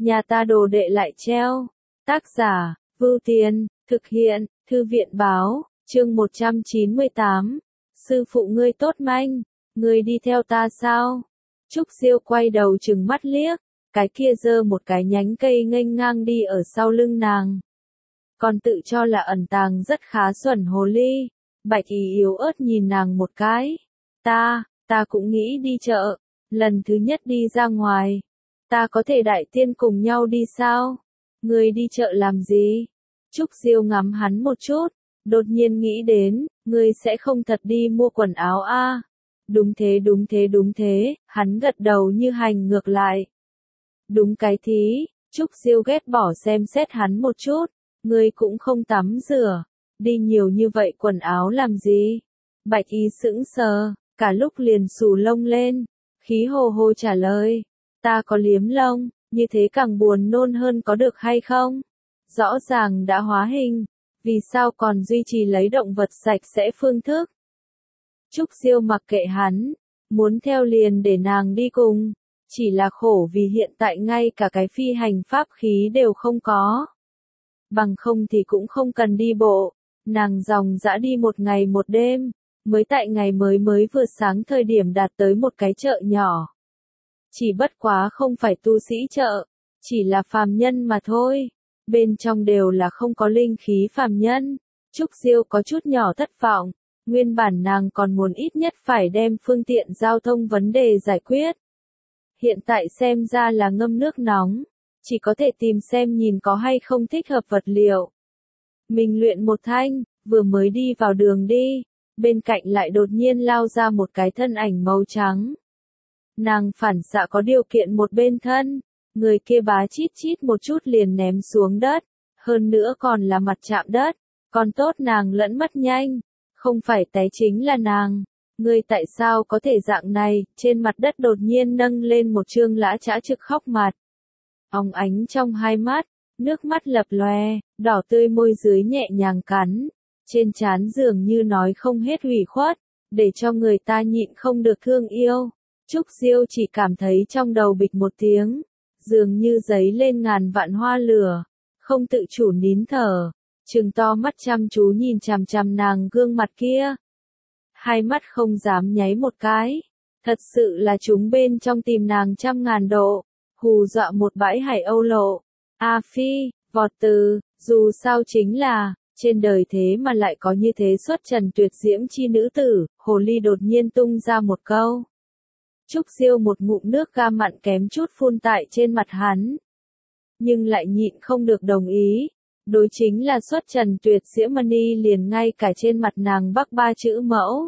nhà ta đồ đệ lại treo. Tác giả, Vưu Tiền, thực hiện, Thư viện báo, chương 198. Sư phụ ngươi tốt manh, ngươi đi theo ta sao? Trúc Diêu quay đầu trừng mắt liếc, cái kia giơ một cái nhánh cây nghênh ngang đi ở sau lưng nàng. Còn tự cho là ẩn tàng rất khá xuẩn hồ ly. Bạch Ý yếu ớt nhìn nàng một cái. Ta cũng nghĩ đi chợ, lần thứ nhất đi ra ngoài. Ta có thể đại tiên cùng nhau đi sao? Ngươi đi chợ làm gì? Trúc Diêu ngắm hắn một chút, đột nhiên nghĩ đến, ngươi sẽ không thật đi mua quần áo a? Đúng thế, hắn gật đầu như hành ngược lại. Đúng cái thí, Trúc Diêu ghét bỏ xem xét hắn một chút, ngươi cũng không tắm rửa, đi nhiều như vậy quần áo làm gì? Bạch Y sững sờ, cả lúc liền xù lông lên, khí hồ hồ trả lời, ta có liếm lông, như thế càng buồn nôn hơn có được hay không? Rõ ràng đã hóa hình, vì sao còn duy trì lấy động vật sạch sẽ phương thức? Trúc Diêu mặc kệ hắn, muốn theo liền để nàng đi cùng, chỉ là khổ vì hiện tại ngay cả cái phi hành pháp khí đều không có. Bằng không thì cũng không cần đi bộ, nàng dòng dã đi một ngày một đêm, mới tại ngày mới vừa sáng thời điểm đạt tới một cái chợ nhỏ. Chỉ bất quá không phải tu sĩ chợ, chỉ là phàm nhân mà thôi, bên trong đều là không có linh khí phàm nhân. Trúc Diêu có chút nhỏ thất vọng, nguyên bản nàng còn muốn ít nhất phải đem phương tiện giao thông vấn đề giải quyết. Hiện tại xem ra là ngâm nước nóng, chỉ có thể tìm xem nhìn có hay không thích hợp vật liệu. Mình luyện một thanh, vừa mới đi vào đường đi, bên cạnh lại đột nhiên lao ra một cái thân ảnh màu trắng. Nàng phản xạ có điều kiện một bên thân, người kia bá chít chít một chút liền ném xuống đất, hơn nữa còn là mặt chạm đất, còn tốt nàng lẫn mất nhanh, không phải té chính là nàng. Ngươi tại sao có thể dạng này? Trên mặt đất đột nhiên nâng lên một trương lã chã trực khóc mặt. Óng ánh trong hai mắt, nước mắt lập lòe, đỏ tươi môi dưới nhẹ nhàng cắn, trên trán dường như nói không hết ủy khuất, để cho người ta nhịn không được thương yêu. Trúc Diêu chỉ cảm thấy trong đầu bịch một tiếng, dường như giấy lên ngàn vạn hoa lửa, không tự chủ nín thở, trừng to mắt chăm chú nhìn chằm chằm nàng gương mặt kia. Hai mắt không dám nháy một cái, thật sự là chúng bên trong tìm nàng 100.000 độ, hù dọa một bãi hải âu lộ. A Phi, vọt từ, dù sao chính là, trên đời thế mà lại có như thế xuất trần tuyệt diễm chi nữ tử, hồ ly đột nhiên tung ra một câu. Trúc Diêu một ngụm nước ga mặn kém chút phun tại trên mặt hắn. Nhưng lại nhịn không được đồng ý. Đối chính là xuất trần tuyệt diễm mani liền ngay cả trên mặt nàng bắc 3 chữ mẫu.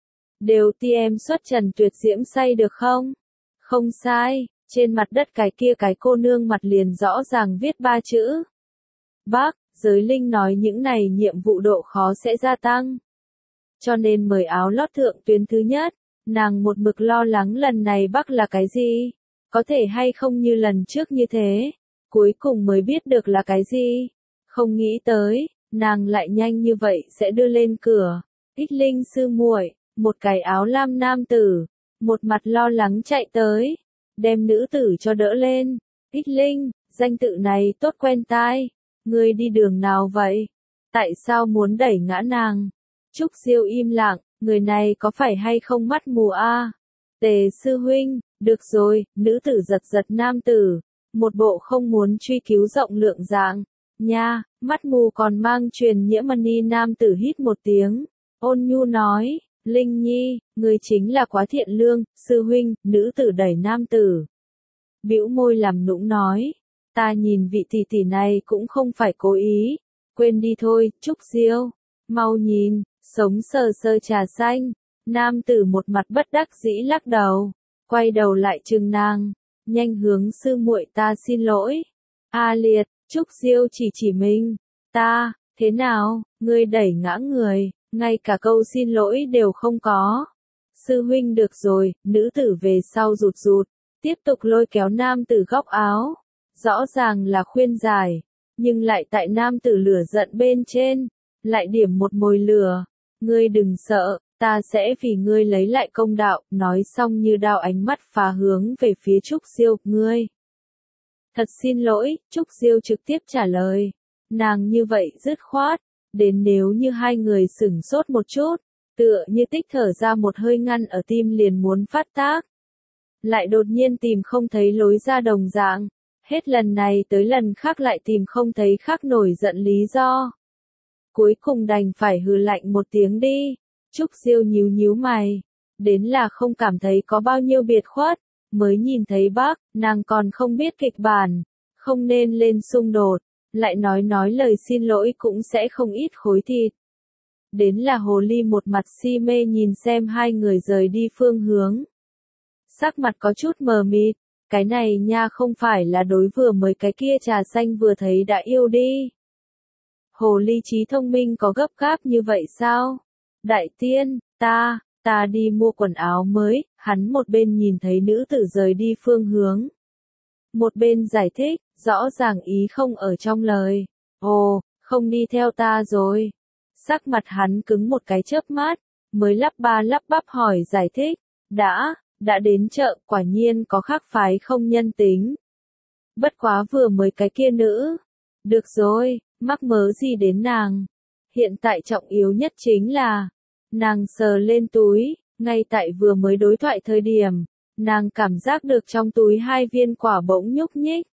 Đều ti em xuất trần tuyệt diễm say được không? Không sai, trên mặt đất cái kia cái cô nương mặt liền rõ ràng viết 3 chữ. Bác, giới linh nói những này nhiệm vụ độ khó sẽ gia tăng. Cho nên mời áo lót thượng tuyến thứ nhất, nàng một mực lo lắng lần này Bắc là cái gì? Có thể hay không như lần trước như thế? Cuối cùng mới biết được là cái gì? Không nghĩ tới, nàng lại nhanh như vậy sẽ đưa lên cửa. Ích Linh sư muội, một cái áo lam nam tử, một mặt lo lắng chạy tới, đem nữ tử cho đỡ lên. Ích Linh, danh tự này tốt quen tai, ngươi đi đường nào vậy? Tại sao muốn đẩy ngã nàng? Trúc Diêu im lặng, người này có phải hay không mắt mù a? Tề sư huynh, được rồi, nữ tử giật giật nam tử, một bộ không muốn truy cứu rộng lượng dạng. Nha, mắt mù còn mang truyền nhiễm mani nam tử hít một tiếng, ôn nhu nói, Linh Nhi, người chính là quá thiện lương, sư huynh, nữ tử đẩy nam tử. Bĩu môi làm nũng nói, ta nhìn vị tỷ tỷ này cũng không phải cố ý, quên đi thôi, Trúc Diêu, mau nhìn, sống sờ sờ trà xanh, nam tử một mặt bất đắc dĩ lắc đầu, quay đầu lại trừng nàng, nhanh hướng sư muội ta xin lỗi. A liệt, Trúc Diêu chỉ mình, ta, thế nào, ngươi đẩy ngã người, ngay cả câu xin lỗi đều không có. Sư huynh được rồi, nữ tử về sau rụt rụt, tiếp tục lôi kéo nam tử góc áo, rõ ràng là khuyên giải, nhưng lại tại nam tử lửa giận bên trên, lại điểm một mồi lửa, ngươi đừng sợ, ta sẽ vì ngươi lấy lại công đạo, nói xong như đao ánh mắt phá hướng về phía Trúc Diêu, ngươi. Thật xin lỗi, Trúc Diêu trực tiếp trả lời. Nàng như vậy dứt khoát, đến nếu như hai người sửng sốt một chút, tựa như tích thở ra một hơi ngăn ở tim liền muốn phát tác. Lại đột nhiên tìm không thấy lối ra đồng dạng, hết lần này tới lần khác lại tìm không thấy khác nổi giận lý do. Cuối cùng đành phải hừ lạnh một tiếng đi. Trúc Diêu nhíu nhíu mày, đến là không cảm thấy có bao nhiêu biệt khuất, mới nhìn thấy bác, nàng còn không biết kịch bản, không nên lên xung đột, lại nói lời xin lỗi cũng sẽ không ít khối thịt. Đến là hồ ly một mặt si mê nhìn xem hai người rời đi phương hướng. Sắc mặt có chút mờ mịt, cái này nha không phải là đối vừa mới cái kia trà xanh vừa thấy đã yêu đi. Hồ ly trí thông minh có gấp gáp như vậy sao? Đại tiên, ta đi mua quần áo mới, hắn một bên nhìn thấy nữ tử rời đi phương hướng. Một bên giải thích, rõ ràng ý không ở trong lời. Ồ, không đi theo ta rồi. Sắc mặt hắn cứng một cái chớp mắt, mới lắp ba lắp bắp hỏi giải thích. Đã đến chợ, quả nhiên có khác phái không nhân tính. Bất quá vừa mới cái kia nữ. Được rồi, mắc mớ gì đến nàng. Hiện tại trọng yếu nhất chính là, nàng sờ lên túi, ngay tại vừa mới đối thoại thời điểm, nàng cảm giác được trong túi hai viên quả bỗng nhúc nhích.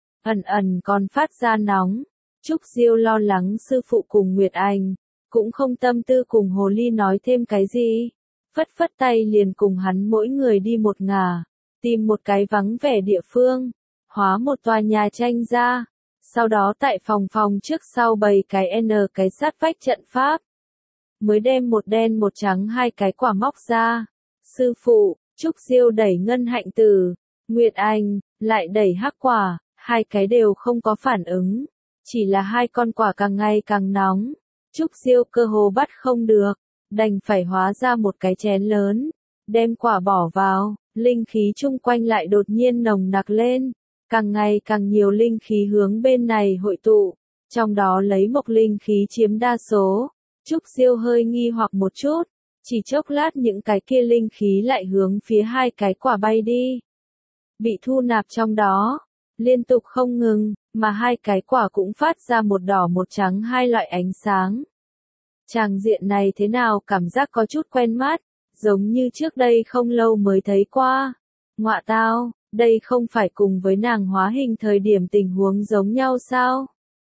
Ẩn còn phát ra nóng. Trúc Diêu lo lắng sư phụ cùng Nguyệt Anh, cũng không tâm tư cùng hồ ly nói thêm cái gì. Phất phất tay liền cùng hắn mỗi người đi một ngả, tìm một cái vắng vẻ địa phương, hóa một tòa nhà tranh ra. Sau đó tại phòng trước sau bày cái cái sát vách trận pháp. Mới đem một đen một trắng hai cái quả móc ra. Sư phụ, Trúc Diêu đẩy ngân hạnh tử, Nguyệt Anh, lại đẩy hắc quả, hai cái đều không có phản ứng. Chỉ là hai con quả càng ngày càng nóng. Trúc Diêu cơ hồ bắt không được, đành phải hóa ra một cái chén lớn, đem quả bỏ vào, linh khí chung quanh lại đột nhiên nồng nặc lên. Càng ngày càng nhiều linh khí hướng bên này hội tụ, trong đó lấy mộc linh khí chiếm đa số. Trúc Diêu hơi nghi hoặc một chút, chỉ chốc lát những cái kia linh khí lại hướng phía hai cái quả bay đi. Bị thu nạp trong đó, liên tục không ngừng, mà hai cái quả cũng phát ra một đỏ một trắng hai loại ánh sáng. Tràng diện này thế nào cảm giác có chút quen mắt, giống như trước đây không lâu mới thấy qua. Ngọa tao, đây không phải cùng với nàng hóa hình thời điểm tình huống giống nhau sao?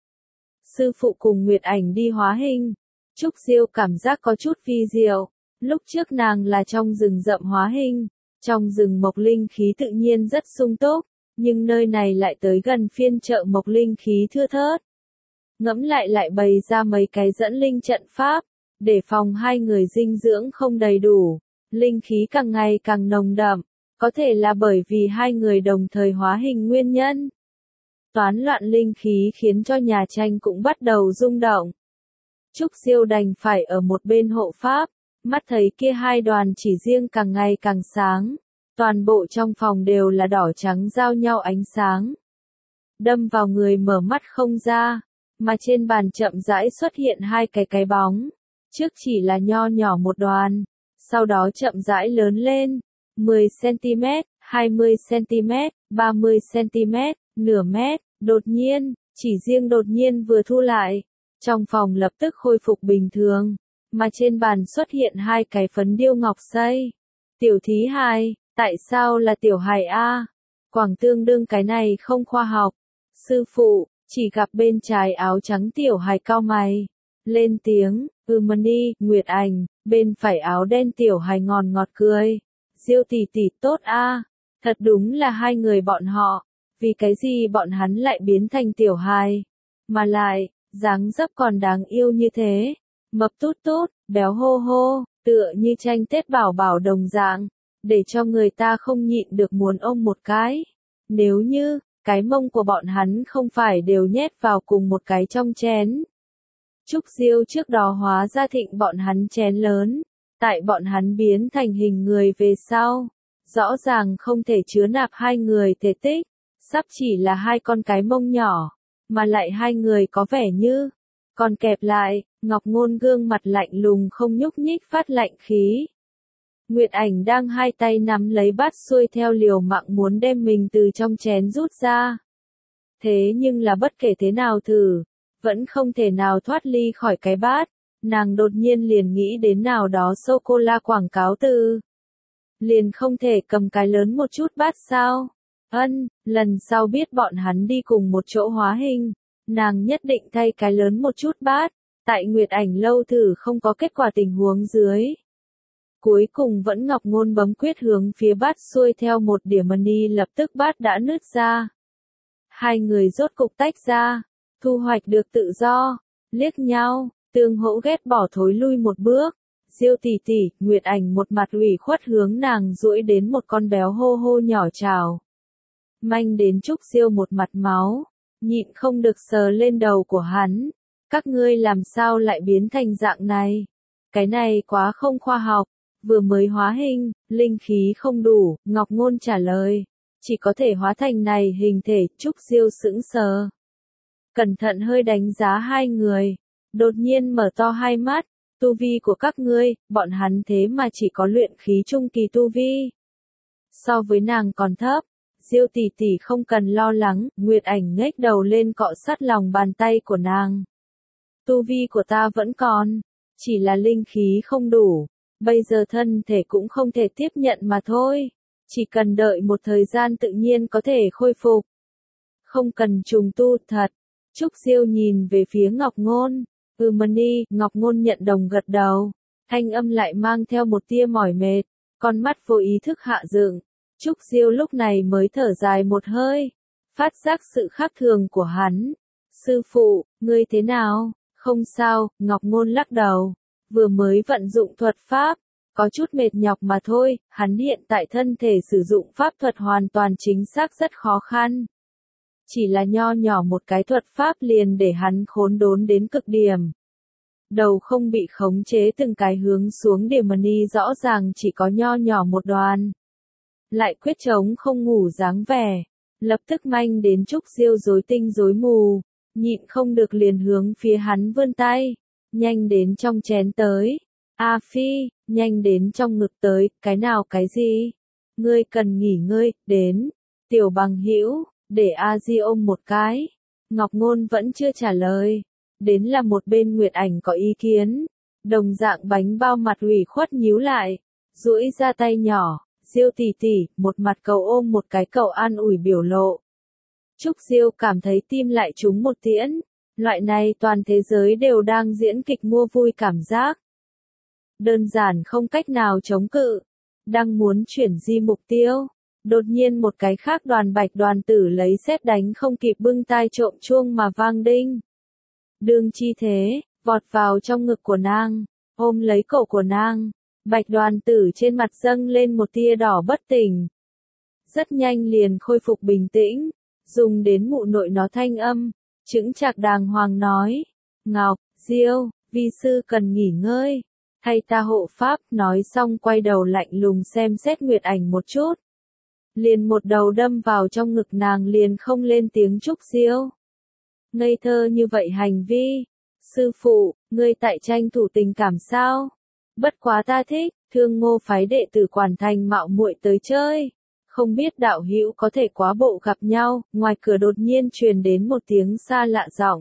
Sư phụ cùng Nguyệt Ảnh đi hóa hình. Trúc Diêu cảm giác có chút vi diệu. Lúc trước nàng là trong rừng rậm hóa hình, trong rừng mộc linh khí tự nhiên rất sung túc, nhưng nơi này lại tới gần phiên chợ mộc linh khí thưa thớt. Ngẫm lại bày ra mấy cái dẫn linh trận pháp, để phòng hai người dinh dưỡng không đầy đủ, linh khí càng ngày càng nồng đậm, có thể là bởi vì hai người đồng thời hóa hình nguyên nhân. Toán loạn linh khí khiến cho nhà tranh cũng bắt đầu rung động. Trúc Diêu đành phải ở một bên hộ pháp, mắt thấy kia hai đoàn chỉ riêng càng ngày càng sáng, toàn bộ trong phòng đều là đỏ trắng giao nhau ánh sáng. Đâm vào người mở mắt không ra, mà trên bàn chậm rãi xuất hiện hai cái bóng, trước chỉ là nho nhỏ một đoàn, sau đó chậm rãi lớn lên, 10cm, 20cm, 30cm, nửa mét, đột nhiên, chỉ riêng đột nhiên vừa thu lại, trong phòng lập tức khôi phục bình thường, mà trên bàn xuất hiện hai cái phấn điêu ngọc xây. Tiểu thí hài, tại sao là tiểu hài a? Quảng tương đương cái này không khoa học. Sư phụ, chỉ gặp bên trái áo trắng tiểu hài cau mày, lên tiếng, Mani, Nguyệt Ảnh, bên phải áo đen tiểu hài ngọt cười. Diêu tỷ tỷ tốt a, thật đúng là hai người bọn họ, vì cái gì bọn hắn lại biến thành tiểu hài, mà lại, dáng dấp còn đáng yêu như thế, mập tút tút, béo hô hô, tựa như tranh Tết bảo bảo đồng dạng, để cho người ta không nhịn được muốn ôm một cái. Nếu như, cái mông của bọn hắn không phải đều nhét vào cùng một cái trong chén. Trúc Diêu trước đó hóa ra thịnh bọn hắn chén lớn, tại bọn hắn biến thành hình người về sau, rõ ràng không thể chứa nạp hai người thể tích, sắp chỉ là hai con cái mông nhỏ, mà lại hai người có vẻ như, còn kẹp lại, Ngọc Ngôn gương mặt lạnh lùng không nhúc nhích phát lạnh khí. Nguyệt Ảnh đang hai tay nắm lấy bát xuôi theo liều mạng muốn đem mình từ trong chén rút ra. Thế nhưng là bất kể thế nào thử, vẫn không thể nào thoát ly khỏi cái bát. Nàng đột nhiên liền nghĩ đến nào đó sô-cô-la quảng cáo từ. Liền không thể cầm cái lớn một chút bát sao? Lần sau biết bọn hắn đi cùng một chỗ hóa hình, nàng nhất định thay cái lớn một chút bát. Tại Nguyệt Ảnh lâu thử không có kết quả tình huống dưới. Cuối cùng vẫn Ngọc Ngôn bấm quyết hướng phía bát xuôi theo một điểm money, lập tức bát đã nứt ra. Hai người rốt cục tách ra, thu hoạch được tự do, liếc nhau, tương hỗ ghét bỏ thối lui một bước. Diêu tỷ tỷ, Nguyệt Ảnh một mặt ủy khuất hướng nàng duỗi đến một con béo hô hô nhỏ chào. Manh đến Trúc Diêu một mặt máu, nhịn không được sờ lên đầu của hắn. Các ngươi làm sao lại biến thành dạng này? Cái này quá không khoa học, vừa mới hóa hình, linh khí không đủ, Ngọc Ngôn trả lời. Chỉ có thể hóa thành này hình thể, Trúc Diêu sững sờ. Cẩn thận hơi đánh giá hai người, đột nhiên mở to hai mắt, tu vi của các ngươi, bọn hắn thế mà chỉ có luyện khí trung kỳ tu vi. So với nàng còn thấp, Diêu tỷ tỷ không cần lo lắng, Nguyệt Ảnh nhếch đầu lên cọ sát lòng bàn tay của nàng. Tu vi của ta vẫn còn, chỉ là linh khí không đủ, bây giờ thân thể cũng không thể tiếp nhận mà thôi, chỉ cần đợi một thời gian tự nhiên có thể khôi phục. Không cần trùng tu thật. Trúc Diêu nhìn về phía Ngọc Ngôn, Mani, Ngọc Ngôn nhận đồng gật đầu, thanh âm lại mang theo một tia mỏi mệt, con mắt vô ý thức hạ dựng. Trúc Diêu lúc này mới thở dài một hơi, phát giác sự khác thường của hắn. Sư phụ, ngươi thế nào? Không sao, Ngọc Ngôn lắc đầu, vừa mới vận dụng thuật pháp, có chút mệt nhọc mà thôi, hắn hiện tại thân thể sử dụng pháp thuật hoàn toàn chính xác rất khó khăn. Chỉ là nho nhỏ một cái thuật pháp liền để hắn khốn đốn đến cực điểm. Đầu không bị khống chế từng cái hướng xuống điểm money rõ ràng chỉ có nho nhỏ một đoàn. Lại quyết chống không ngủ dáng vẻ, lập tức manh đến Trúc Diêu rối tinh rối mù, nhịn không được liền hướng phía hắn vươn tay, nhanh đến trong chén tới. A Phi, nhanh đến trong ngực tới, cái nào cái gì? Ngươi cần nghỉ ngơi, đến. Tiểu Bằng Hữu, để A Di ôm một cái. Ngọc Ngôn vẫn chưa trả lời. Đến là một bên Nguyệt Ảnh có ý kiến. Đồng dạng bánh bao mặt ủy khuất nhíu lại, duỗi ra tay nhỏ. Diêu tỷ tỷ, một mặt cầu ôm một cái cầu an ủi biểu lộ. Trúc Diêu cảm thấy tim lại trúng một tiễn. Loại này toàn thế giới đều đang diễn kịch mua vui cảm giác. Đơn giản không cách nào chống cự. Đang muốn chuyển di mục tiêu. Đột nhiên một cái khác đoàn bạch đoàn tử lấy sét đánh không kịp bưng tai trộm chuông mà vang đinh. Đương chi thế, vọt vào trong ngực của nàng, ôm lấy cổ của nàng. Bạch đoàn tử trên mặt dâng lên một tia đỏ bất tỉnh. Rất nhanh liền khôi phục bình tĩnh, dùng đến mụ nội nó thanh âm, chững chạc đàng hoàng nói. Ngọc, Diêu, vi sư cần nghỉ ngơi, thay ta hộ pháp, nói xong quay đầu lạnh lùng xem xét Nguyệt Ảnh một chút. Liền một đầu đâm vào trong ngực nàng liền không lên tiếng. Trúc Diêu. Ngây thơ như vậy hành vi. Sư phụ, ngươi tại tranh thủ tình cảm sao? Bất quá ta thích, Thương Ngô phái đệ tử Quản Thành mạo muội tới chơi. Không biết đạo hữu có thể quá bộ gặp nhau, ngoài cửa đột nhiên truyền đến một tiếng xa lạ giọng.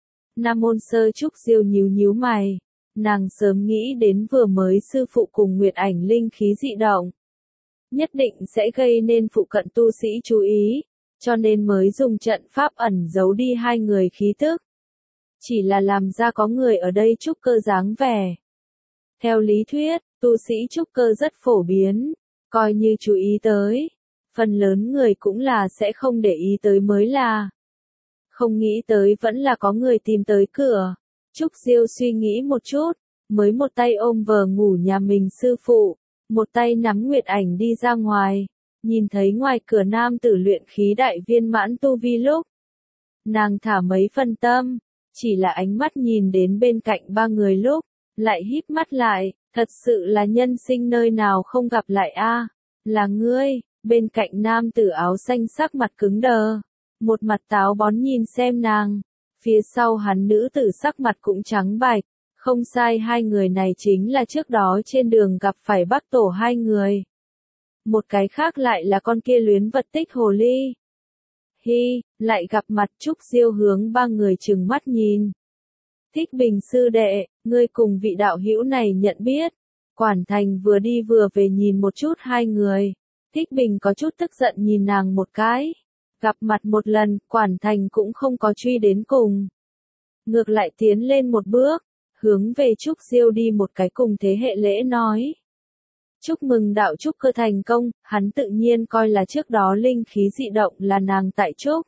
Nam môn sơ Trúc Diêu nhíu nhíu mày. Nàng sớm nghĩ đến vừa mới sư phụ cùng Nguyệt Ảnh linh khí dị động. Nhất định sẽ gây nên phụ cận tu sĩ chú ý, cho nên mới dùng trận pháp ẩn giấu đi hai người khí tức. Chỉ là làm ra có người ở đây trúc cơ dáng vẻ. Theo lý thuyết, tu sĩ trúc cơ rất phổ biến, coi như chú ý tới. Phần lớn người cũng là sẽ không để ý tới mới là. Không nghĩ tới vẫn là có người tìm tới cửa. Trúc Diêu suy nghĩ một chút, mới một tay ôm vờ ngủ nhà mình sư phụ, một tay nắm Nguyệt Ảnh đi ra ngoài, nhìn thấy ngoài cửa nam tử luyện khí đại viên mãn tu vi lúc. Nàng thả mấy phân tâm, chỉ là ánh mắt nhìn đến bên cạnh ba người lúc, lại híp mắt lại, thật sự là nhân sinh nơi nào không gặp lại a, là ngươi. Bên cạnh nam tử áo xanh sắc mặt cứng đờ, một mặt táo bón nhìn xem nàng, phía sau hắn nữ tử sắc mặt cũng trắng bạch, không sai, hai người này chính là trước đó trên đường gặp phải Bắc Tổ hai người. Một cái khác lại là con kia luyến vật tích hồ ly. Hi, lại gặp mặt Trúc Diêu hướng ba người trừng mắt nhìn. Thích Bình sư đệ, ngươi cùng vị đạo hữu này nhận biết. Quản Thành vừa đi vừa về nhìn một chút hai người. Thích Bình có chút tức giận nhìn nàng một cái. Gặp mặt một lần, Quản Thành cũng không có truy đến cùng. Ngược lại tiến lên một bước, hướng về Trúc Diêu đi một cái cùng thế hệ lễ nói. Chúc mừng đạo trúc cơ thành công, hắn tự nhiên coi là trước đó linh khí dị động là nàng tại trúc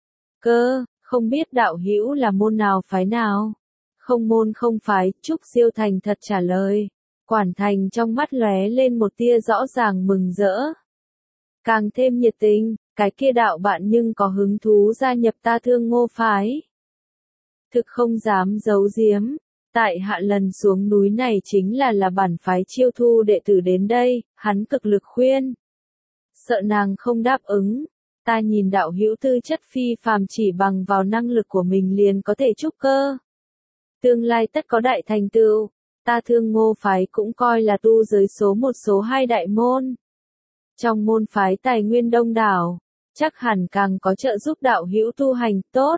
cơ, không biết đạo hữu là môn nào phái nào. Không môn không phái, Trúc Diêu thành thật trả lời. Quản Thành trong mắt lóe lên một tia rõ ràng mừng rỡ. Càng thêm nhiệt tình, cái kia đạo bạn nhưng có hứng thú gia nhập ta Thương Ngô phái. Thực không dám giấu giếm, tại hạ lần xuống núi này chính là bản phái chiêu thu đệ tử đến đây, hắn cực lực khuyên. Sợ nàng không đáp ứng, ta nhìn đạo hữu tư chất phi phàm chỉ bằng vào năng lực của mình liền có thể trúc cơ. Tương lai tất có đại thành tựu, ta Thương Ngô phái cũng coi là tu giới số một số hai đại môn. Trong môn phái tài nguyên đông đảo, chắc hẳn càng có trợ giúp đạo hữu tu hành tốt.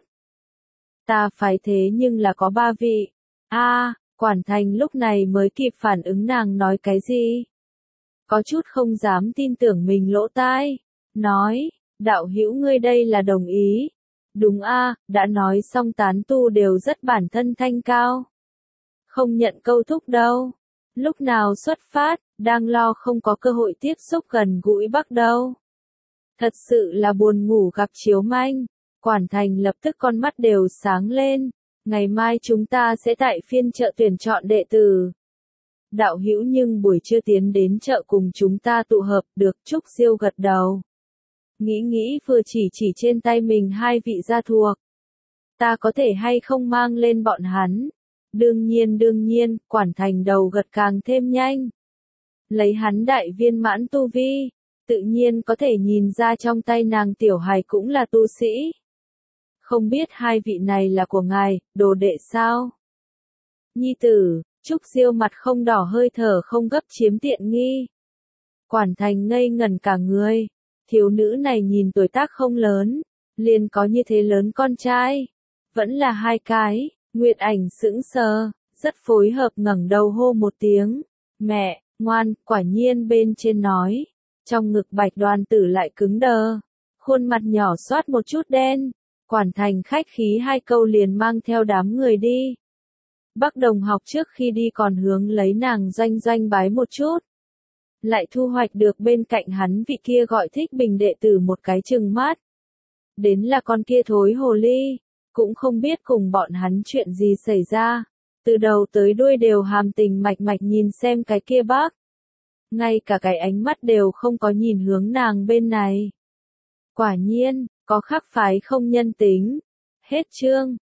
Ta phái thế nhưng là có ba vị. Quản Thành lúc này mới kịp phản ứng nàng nói cái gì. Có chút không dám tin tưởng mình lỗ tai. Nói, đạo hữu ngươi đây là đồng ý. Đúng đã nói xong tán tu đều rất bản thân thanh cao. Không nhận câu thúc đâu. Lúc nào xuất phát, đang lo không có cơ hội tiếp xúc gần gũi Bắc đâu. Thật sự là buồn ngủ gặp chiếu manh. Quản Thành lập tức con mắt đều sáng lên. Ngày mai chúng ta sẽ tại phiên chợ tuyển chọn đệ tử. Đạo hữu nhưng buổi trưa tiến đến chợ cùng chúng ta tụ hợp được. Trúc Diêu gật đầu. Nghĩ vừa chỉ trên tay mình hai vị gia thuộc. Ta có thể hay không mang lên bọn hắn? Đương nhiên, Quản Thành đầu gật càng thêm nhanh. Lấy hắn đại viên mãn tu vi, tự nhiên có thể nhìn ra trong tay nàng tiểu hài cũng là tu sĩ. Không biết hai vị này là của ngài, đồ đệ sao? Nhi tử, Trúc Diêu mặt không đỏ hơi thở không gấp chiếm tiện nghi. Quản Thành ngây ngẩn cả người. Thiếu nữ này nhìn tuổi tác không lớn, liền có như thế lớn con trai. Vẫn là hai cái. Nguyệt Ảnh sững sờ, rất phối hợp ngẩng đầu hô một tiếng. Mẹ, ngoan, quả nhiên bên trên nói. Trong ngực Bạch Đoàn Tử lại cứng đờ. Khuôn mặt nhỏ xoát một chút đen. Quản Thành khách khí hai câu liền mang theo đám người đi. Bắc Đồng học trước khi đi còn hướng lấy nàng doanh bái một chút. Lại thu hoạch được bên cạnh hắn vị kia gọi Thích Bình đệ tử một cái trừng mắt. Đến là con kia thối hồ ly. Cũng không biết cùng bọn hắn chuyện gì xảy ra. Từ đầu tới đuôi đều hàm tình mạch nhìn xem cái kia bác. Ngay cả cái ánh mắt đều không có nhìn hướng nàng bên này. Quả nhiên, có khác phái không nhân tính. Hết chương.